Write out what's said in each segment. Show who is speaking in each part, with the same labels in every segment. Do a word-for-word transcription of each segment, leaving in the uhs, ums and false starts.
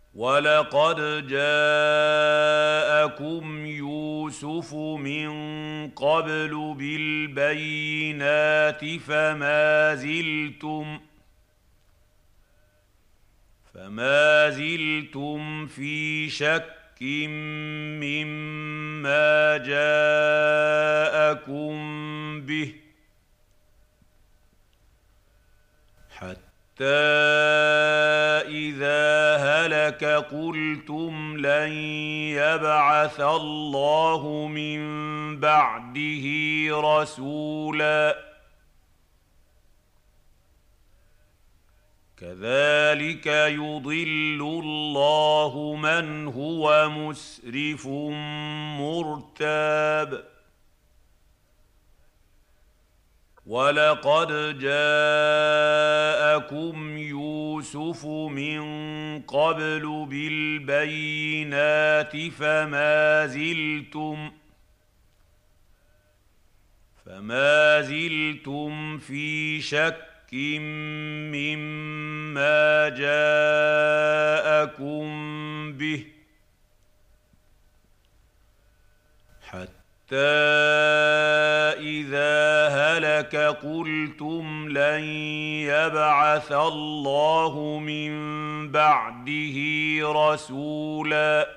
Speaker 1: وَلَقَدْ جَاءَكُمْ يُوسُفُ مِن قَبْلُ بِالْبَيِّنَاتِ فَمَا زِلْتُمْ فَمَا زِلْتُمْ فِي شَكٍّ مِّمَّا جَاءَكُم بِهِ حَتَّىٰ إِذَا هَلَكَ قُلْتُمْ لَن يَبْعَثَ اللَّهُ مِن بَعْدِهِ رَسُولًا كَذَٰلِكَ يُضِلُّ اللَّهُ مَنْ هُوَ مُسْرِفٌ مُّرْتَابٌ وَلَقَدْ جَاءَكُمْ يُوسُفُ مِن قَبْلُ بِالْبَيِّنَاتِ فَمَا زِلْتُمْ فَمَا زِلْتُمْ فِي شَكٍّ مِّمَّا جَاءَكُم بِهِ حَتَّىٰ إِذَا هَلَكَ قُلْتُمْ لَن يَبْعَثَ اللَّهُ مِن بَعْدِهِ رَسُولًا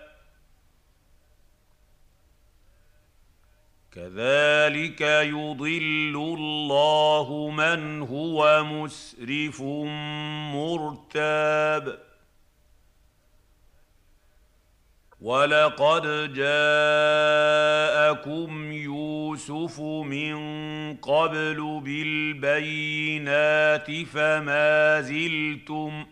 Speaker 1: كَذَٰلِكَ يُضِلُّ اللَّهُ مَنْ هُوَ مُسْرِفٌ مُّرْتَابٌ وَلَقَدْ جَاءَكُمْ يُوسُفُ مِن قَبْلُ بِالْبَيِّنَاتِ فَمَا زِلْتُمْ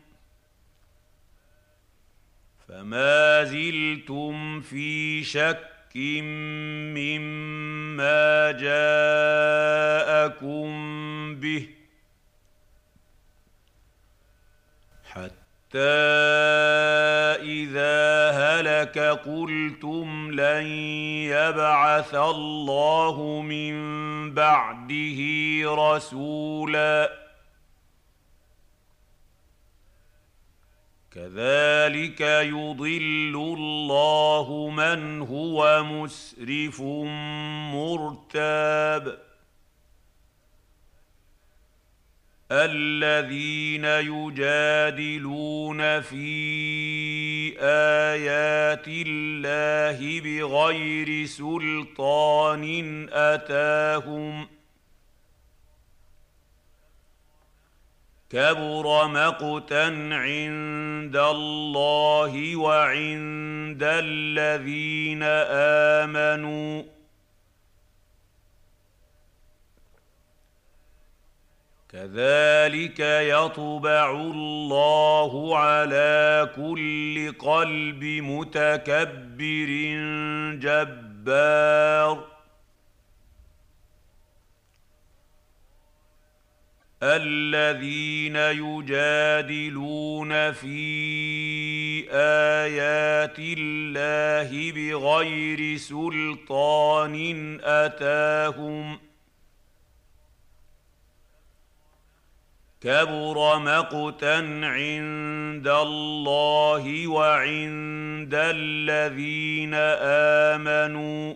Speaker 1: فَمَا زِلْتُمْ فِي شَكٍّ مِّمَّا جَاءَكُم بِهِ حَتَّىٰ إِذَا هَلَكَ قُلْتُمْ لَن يَبْعَثَ اللَّهُ مِن بَعْدِهِ رَسُولًا كَذَٰلِكَ يُضِلُّ اللَّهُ مَنْ هُوَ مُسْرِفٌ مُّرْتَابٌ الَّذِينَ يُجَادِلُونَ فِي آيَاتِ اللَّهِ بِغَيْرِ سُلْطَانٍ أَتَاهُمْ كَبُرَ مَقْتًا عِندَ اللَّهِ وَعِندَ الَّذِينَ آمَنُوا كَذَٰلِكَ يَطْبَعُ اللَّهُ عَلَىٰ كُلِّ قَلْبِ مُتَكَبِّرٍ جَبَّارٍ الَّذِينَ يُجَادِلُونَ فِي آيَاتِ اللَّهِ بِغَيْرِ سُلْطَانٍ أَتَاهُمْ كَبُرَ مَقْتًا عِندَ اللَّهِ وَعِندَ الَّذِينَ آمَنُوا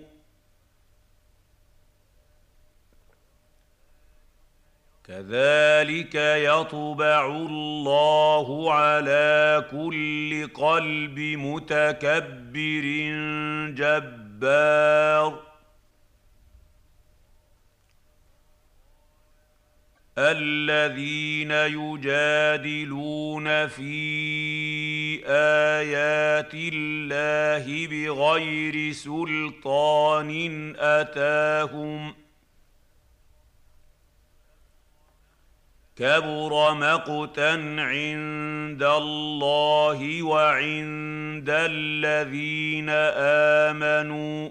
Speaker 1: كَذَٰلِكَ يَطْبَعُ اللَّهُ عَلَىٰ كُلِّ قَلْبِ مُتَكَبِّرٍ جَبَّارٍ الَّذِينَ يُجَادِلُونَ فِي آيَاتِ اللَّهِ بِغَيْرِ سُلْطَانٍ أَتَاهُمْ كَبُرَ مَقْتًا عِندَ اللَّهِ وَعِندَ الَّذِينَ آمَنُوا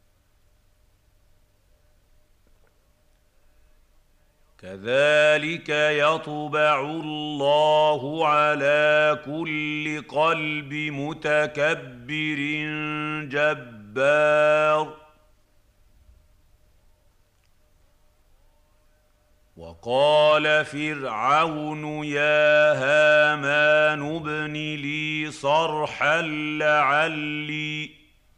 Speaker 1: كَذَٰلِكَ يَطْبَعُ اللَّهُ عَلَىٰ كُلِّ قَلْبِ مُتَكَبِّرٍ جَبَّارٍ وقال فرعون يا هامان ابن لي صرحا لعلي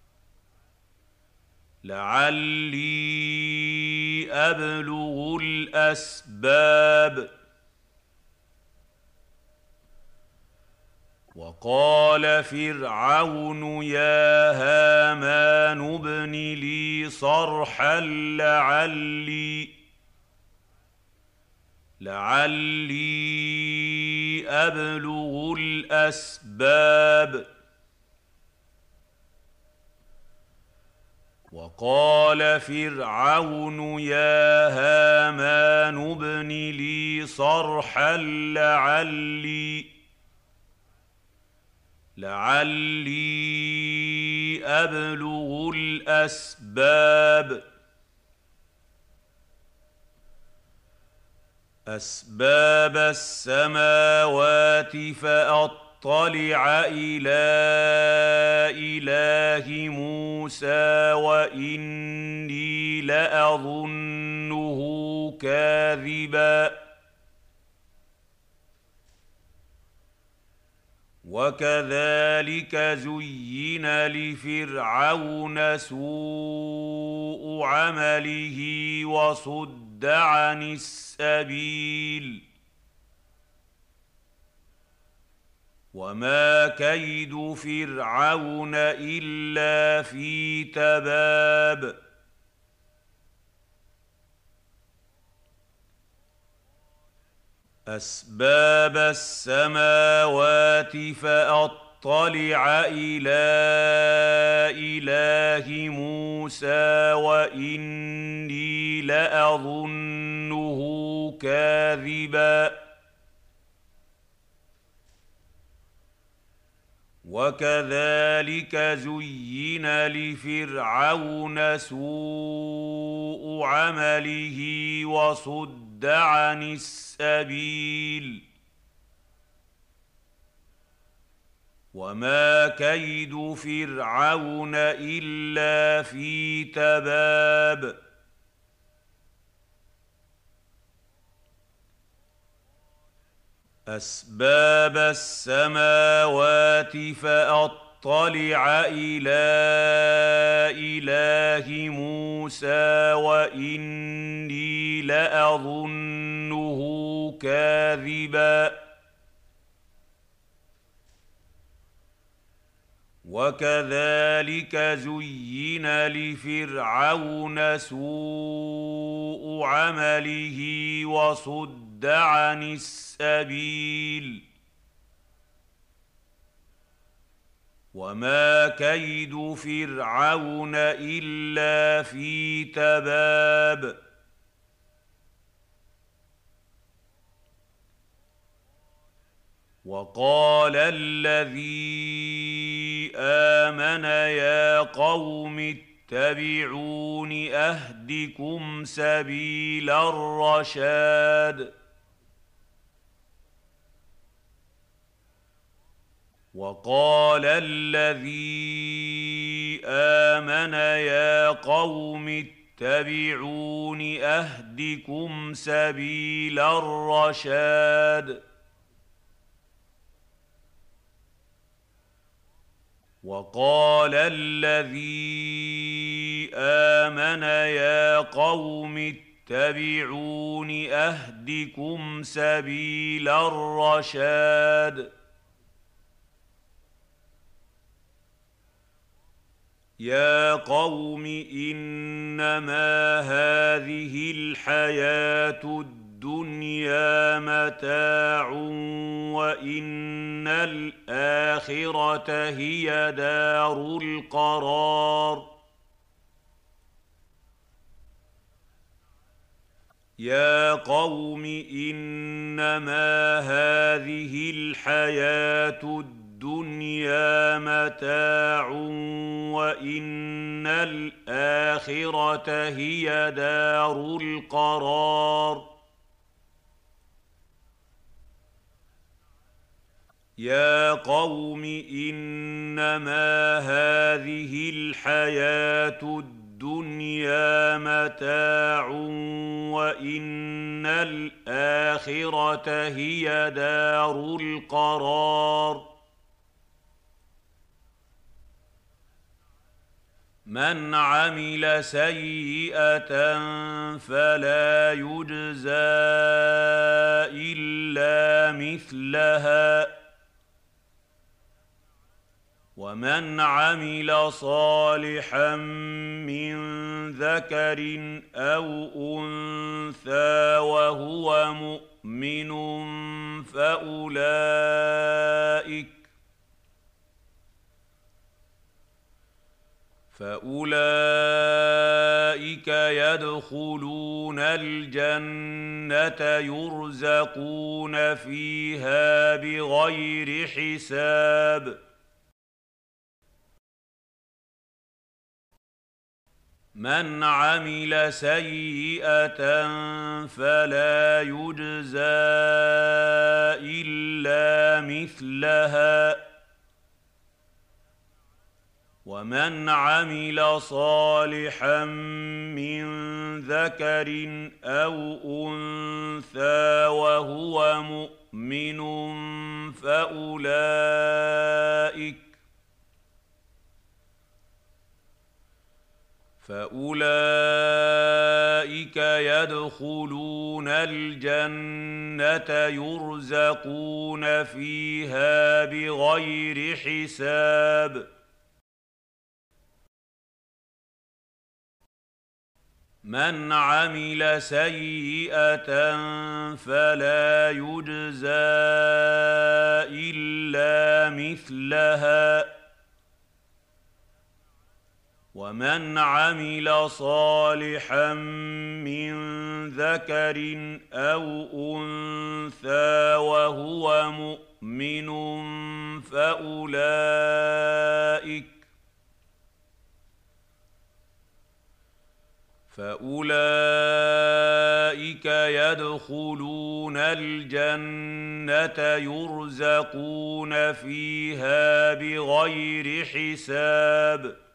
Speaker 1: لعلي أبلغ الأسباب وقال فرعون يا هامان ابن لي صرحا لعلي لعلي أبلغ الأسباب وقال فرعون يا هامان ابن لي صرحا لعلي لعلي أبلغ الأسباب أسباب السماوات فأطلع إلى إله موسى وإني لأظنه كاذبا وكذلك زين لفرعون سوء عمله وصد عن السبيل وما كيد فرعون إلا في تباب أسباب السماوات فأطلع إلى إله موسى وإني لأظنه كاذبا وكذلك زين لفرعون سوء عمله وصد عن السبيل وما كيد فرعون إلا في تباب أسباب السماوات فأطلع إلى إله موسى وإني لأظنه كاذبا وكذلك زين لفرعون سوء عمله وصد عن السبيل وما كيد فرعون إلا في تباب وقال الذي آمن يا قوم اتبعون أهدكم سبيل الرشاد وقال الذي آمن يا قوم اتبعون أهدكم سبيل الرشاد وقال الذي آمن يا قوم اتبعون أهدكم سبيل الرشاد يا قوم إنما هذه الحياة الدنيا متاع وإن الآخرة هي دار القرار يا قوم إنما هذه الحياة الدنيا الدنيا متاع وإن الآخرة هي دار القرار يا قوم إنما هذه الحياة الدنيا الدنيا متاع وإن الآخرة هي دار القرار من عمل سيئة فلا يجزى إلا مثلها ومن عمل صالحا من ذكر أو أنثى وهو مؤمن فأولئك فأولئك يدخلون الجنة يرزقون فيها بغير حساب من عمل سيئة فلا يجزى إلا مثلها ومن عمل صالحا من ذكر أو أنثى وهو مؤمن فأولئك فأولئك يدخلون الجنة يرزقون فيها بغير حساب من عمل سيئة فلا يجزى إلا مثلها ومن عمل صالحا من ذكر أو أنثى وهو مؤمن فأولئك فأولئك يدخلون الجنة يرزقون فيها بغير حساب